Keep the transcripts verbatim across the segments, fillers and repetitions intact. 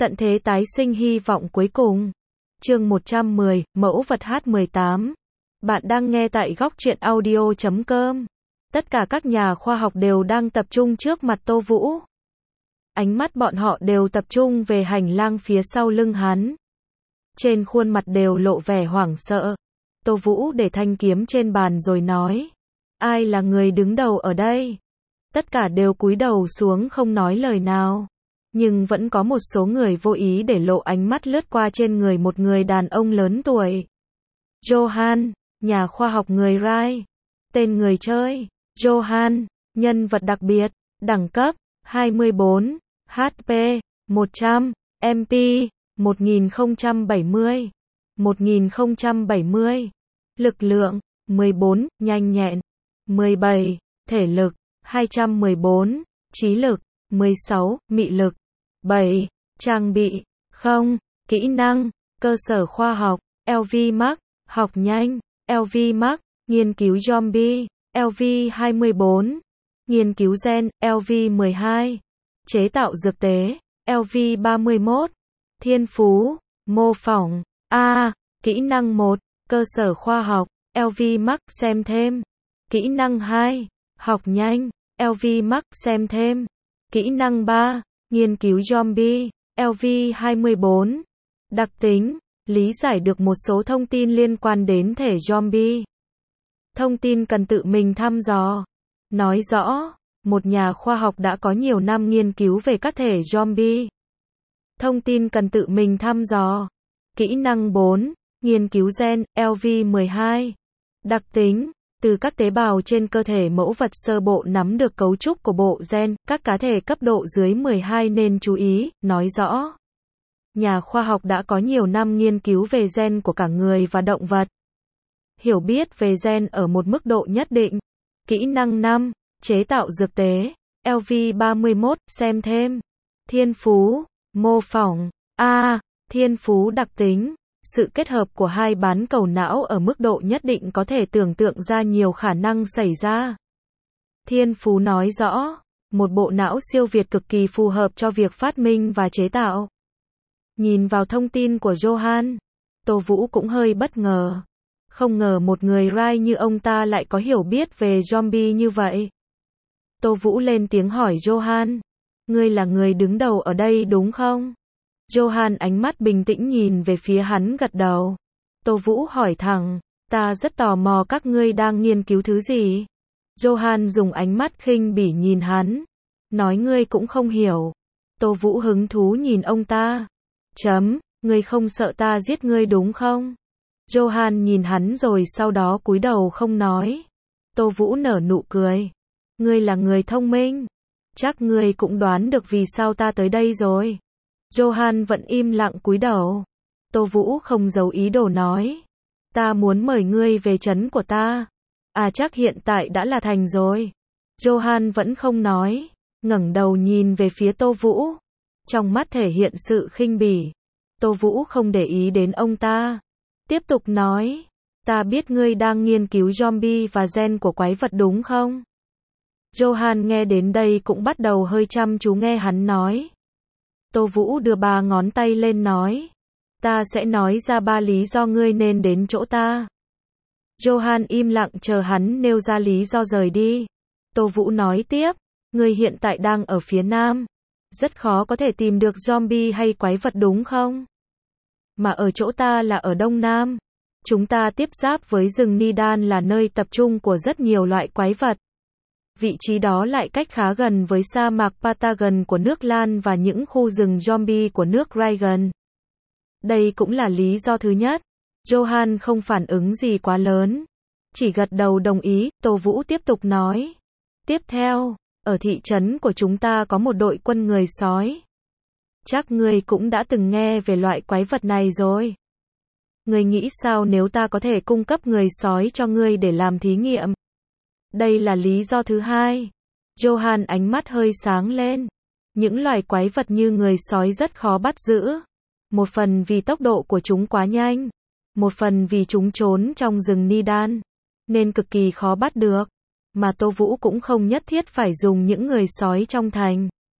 Tận thế tái sinh hy vọng cuối cùng. Chương một trăm mười, mẫu vật H mười tám. Bạn đang nghe tại góc truyện audio chấm com. Tất cả các nhà khoa học đều đang tập trung trước mặt Tô Vũ. Ánh mắt bọn họ đều tập trung về hành lang phía sau lưng hắn. Trên khuôn mặt đều lộ vẻ hoảng sợ. Tô Vũ để thanh kiếm trên bàn rồi nói: ai là người đứng đầu ở đây? Tất cả đều cúi đầu xuống không nói lời nào. Nhưng vẫn có một số người vô ý để lộ ánh mắt lướt qua trên người một người đàn ông lớn tuổi. Johan, nhà khoa học người Rai. Tên người chơi: Johan. Nhân vật đặc biệt: đẳng cấp hai mươi bốn, hát pê một trăm, em pê một nghìn không trăm bảy mươi, một nghìn không trăm bảy mươi, lực lượng mười bốn, nhanh nhẹn mười bảy, thể lực hai trăm mười bốn, trí lực mười sáu, mị lực bảy, trang bị không, kỹ năng cơ sở khoa học lờ vê Max, học nhanh lờ vê Max, nghiên cứu zombie lờ vê hai mươi bốn, nghiên cứu gen lờ vê mười hai, chế tạo dược tế lờ vê ba mươi mốt, thiên phú mô phỏng A, kỹ năng một, cơ sở khoa học lờ vê Max, xem thêm. Kỹ năng hai, học nhanh lờ vê Max, xem thêm. Kỹ năng ba, nghiên cứu zombie lờ vê hai mươi bốn. Đặc tính: lý giải được một số thông tin liên quan đến thể zombie. Thông tin cần tự mình thăm dò. Nói rõ, một nhà khoa học đã có nhiều năm nghiên cứu về các thể zombie. Thông tin cần tự mình thăm dò. Kỹ năng bốn, nghiên cứu gen lờ vê mười hai. Đặc tính: từ các tế bào trên cơ thể mẫu vật sơ bộ nắm được cấu trúc của bộ gen, các cá thể cấp độ dưới mười hai nên chú ý. Nói rõ, nhà khoa học đã có nhiều năm nghiên cứu về gen của cả người và động vật. Hiểu biết về gen ở một mức độ nhất định. Kỹ năng năm, chế tạo dược tế lờ vê ba mươi mốt, xem thêm. Thiên phú mô phỏng A, thiên phú đặc tính: sự kết hợp của hai bán cầu não ở mức độ nhất định có thể tưởng tượng ra nhiều khả năng xảy ra. Thiên phú nói rõ, một bộ não siêu việt cực kỳ phù hợp cho việc phát minh và chế tạo. Nhìn vào thông tin của Johan, Tô Vũ cũng hơi bất ngờ. Không ngờ một người Rai như ông ta lại có hiểu biết về zombie như vậy. Tô Vũ lên tiếng hỏi Johan: ngươi là người đứng đầu ở đây đúng không? Johan ánh mắt bình tĩnh nhìn về phía hắn, gật đầu. Tô Vũ hỏi thẳng: ta rất tò mò các ngươi đang nghiên cứu thứ gì? Johan dùng ánh mắt khinh bỉ nhìn hắn, nói: ngươi cũng không hiểu. Tô Vũ hứng thú nhìn ông ta. Chấm, ngươi không sợ ta giết ngươi đúng không? Johan nhìn hắn rồi sau đó cúi đầu không nói. Tô Vũ nở nụ cười. Ngươi là người thông minh. Chắc ngươi cũng đoán được vì sao ta tới đây rồi. Johan vẫn im lặng cúi đầu. Tô Vũ không giấu ý đồ nói: ta muốn mời ngươi về trấn của ta. À, chắc hiện tại đã là thành rồi. Johan vẫn không nói, ngẩng đầu nhìn về phía Tô Vũ, trong mắt thể hiện sự khinh bỉ. Tô Vũ không để ý đến ông ta, tiếp tục nói: ta biết ngươi đang nghiên cứu zombie và gen của quái vật đúng không? Johan nghe đến đây cũng bắt đầu hơi chăm chú nghe hắn nói. Tô Vũ đưa ba ngón tay lên nói: ta sẽ nói ra ba lý do ngươi nên đến chỗ ta. Johan im lặng chờ hắn nêu ra lý do rời đi. Tô Vũ nói tiếp: ngươi hiện tại đang ở phía nam. Rất khó có thể tìm được zombie hay quái vật đúng không? Mà ở chỗ ta là ở đông nam. Chúng ta tiếp giáp với rừng Nidan là nơi tập trung của rất nhiều loại quái vật. Vị trí đó lại cách khá gần với sa mạc Patagon của nước Lan và những khu rừng zombie của nước Raigan. Đây cũng là lý do thứ nhất. Johan không phản ứng gì quá lớn, chỉ gật đầu đồng ý. Tô Vũ tiếp tục nói: tiếp theo, ở thị trấn của chúng ta có một đội quân người sói. Chắc ngươi cũng đã từng nghe về loại quái vật này rồi. Ngươi nghĩ sao nếu ta có thể cung cấp người sói cho ngươi để làm thí nghiệm? Đây là lý do thứ hai. Johan ánh mắt hơi sáng lên. Những loài quái vật như người sói rất khó bắt giữ. Một phần vì tốc độ của chúng quá nhanh. Một phần vì chúng trốn trong rừng Nidan, nên cực kỳ khó bắt được. Mà Tô Vũ cũng không nhất thiết phải dùng những người sói trong thành.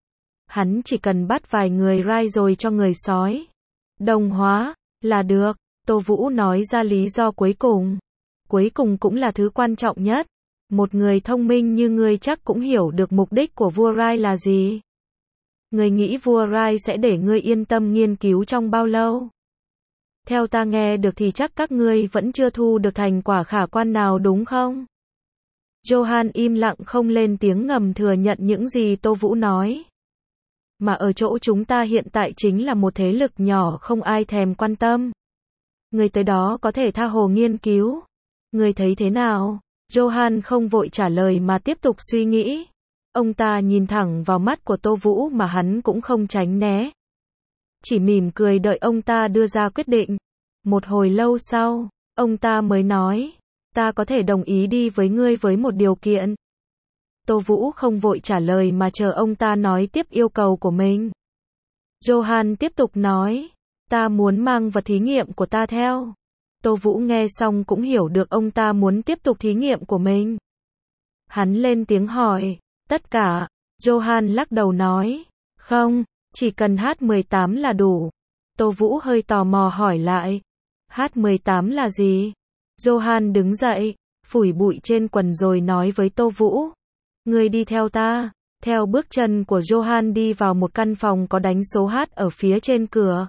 Hắn chỉ cần bắt vài người rai rồi cho người sói đồng hóa là được. Tô Vũ nói ra lý do cuối cùng. Cuối cùng cũng là thứ quan trọng nhất. Một người thông minh như ngươi chắc cũng hiểu được mục đích của vua Rai là gì. Ngươi nghĩ vua Rai sẽ để ngươi yên tâm nghiên cứu trong bao lâu? Theo ta nghe được thì chắc các ngươi vẫn chưa thu được thành quả khả quan nào đúng không? Johan im lặng không lên tiếng ngầm thừa nhận những gì Tô Vũ nói. Mà ở chỗ chúng ta hiện tại chính là một thế lực nhỏ không ai thèm quan tâm. Người tới đó có thể tha hồ nghiên cứu. Người thấy thế nào? Johan không vội trả lời mà tiếp tục suy nghĩ. Ông ta nhìn thẳng vào mắt của Tô Vũ mà hắn cũng không tránh né. Chỉ mỉm cười đợi ông ta đưa ra quyết định. Một hồi lâu sau, ông ta mới nói, ta có thể đồng ý đi với ngươi với một điều kiện. Tô Vũ không vội trả lời mà chờ ông ta nói tiếp yêu cầu của mình. Johan tiếp tục nói, ta muốn mang vật thí nghiệm của ta theo. Tô Vũ nghe xong cũng hiểu được ông ta muốn tiếp tục thí nghiệm của mình. Hắn lên tiếng hỏi, tất cả. Johan lắc đầu nói, không, chỉ cần H mười tám là đủ. Tô Vũ hơi tò mò hỏi lại, H mười tám là gì? Johan đứng dậy, phủi bụi trên quần rồi nói với Tô Vũ, ngươi đi theo ta. Theo bước chân của Johan đi vào một căn phòng có đánh số H ở phía trên cửa.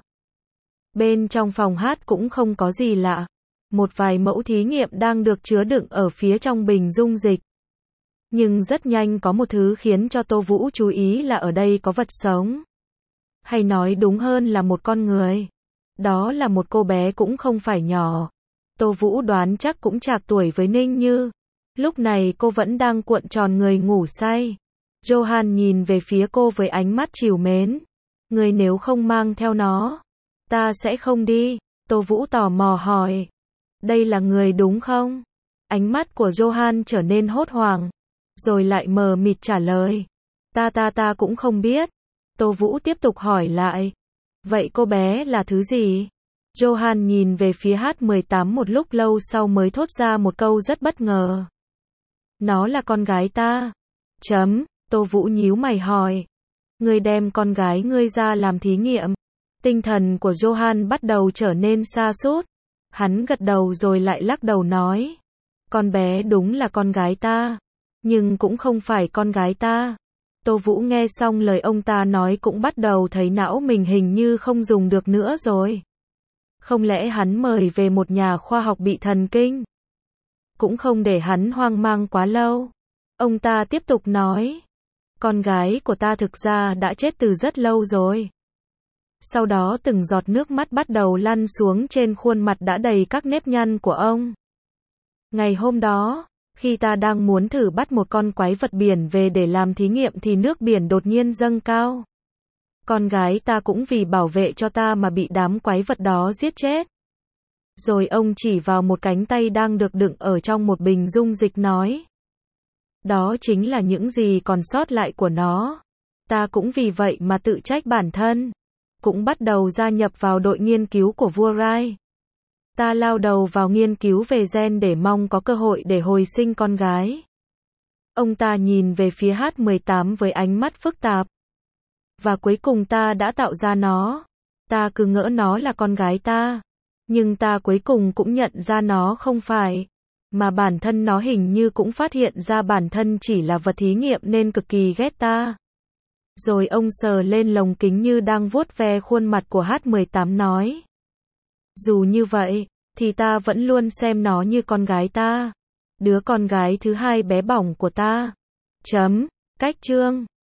Bên trong phòng H cũng không có gì lạ. Một vài mẫu thí nghiệm đang được chứa đựng ở phía trong bình dung dịch. Nhưng rất nhanh có một thứ khiến cho Tô Vũ chú ý là ở đây có vật sống. Hay nói đúng hơn là một con người. Đó là một cô bé cũng không phải nhỏ. Tô Vũ đoán chắc cũng trạc tuổi với Ninh Như. Lúc này cô vẫn đang cuộn tròn người ngủ say. Johan nhìn về phía cô với ánh mắt trìu mến. Người nếu không mang theo nó, ta sẽ không đi. Tô Vũ tò mò hỏi. Đây là người đúng không? Ánh mắt của Johan trở nên hốt hoảng. Rồi lại mờ mịt trả lời. Ta ta ta cũng không biết. Tô Vũ tiếp tục hỏi lại. Vậy cô bé là thứ gì? Johan nhìn về phía H mười tám một lúc lâu sau mới thốt ra một câu rất bất ngờ. Nó là con gái ta. Chấm. Tô Vũ nhíu mày hỏi. Ngươi đem con gái ngươi ra làm thí nghiệm. Tinh thần của Johan bắt đầu trở nên sa sút. Hắn gật đầu rồi lại lắc đầu nói. Con bé đúng là con gái ta. Nhưng cũng không phải con gái ta. Tô Vũ nghe xong lời ông ta nói cũng bắt đầu thấy não mình hình như không dùng được nữa rồi. Không lẽ hắn mời về một nhà khoa học bị thần kinh? Cũng không để hắn hoang mang quá lâu. Ông ta tiếp tục nói. Con gái của ta thực ra đã chết từ rất lâu rồi. Sau đó từng giọt nước mắt bắt đầu lăn xuống trên khuôn mặt đã đầy các nếp nhăn của ông. Ngày hôm đó, khi ta đang muốn thử bắt một con quái vật biển về để làm thí nghiệm thì nước biển đột nhiên dâng cao. Con gái ta cũng vì bảo vệ cho ta mà bị đám quái vật đó giết chết. Rồi ông chỉ vào một cánh tay đang được đựng ở trong một bình dung dịch nói. Đó chính là những gì còn sót lại của nó. Ta cũng vì vậy mà tự trách bản thân. Cũng bắt đầu gia nhập vào đội nghiên cứu của vua Rai. Ta lao đầu vào nghiên cứu về gen để mong có cơ hội để hồi sinh con gái. Ông ta nhìn về phía H mười tám với ánh mắt phức tạp. Và cuối cùng ta đã tạo ra nó. Ta cứ ngỡ nó là con gái ta. Nhưng ta cuối cùng cũng nhận ra nó không phải. Mà bản thân nó hình như cũng phát hiện ra bản thân chỉ là vật thí nghiệm nên cực kỳ ghét ta. Rồi ông sờ lên lồng kính như đang vuốt ve khuôn mặt của H mười tám nói. Dù như vậy, thì ta vẫn luôn xem nó như con gái ta. Đứa con gái thứ hai bé bỏng của ta. Chấm. Cách chương.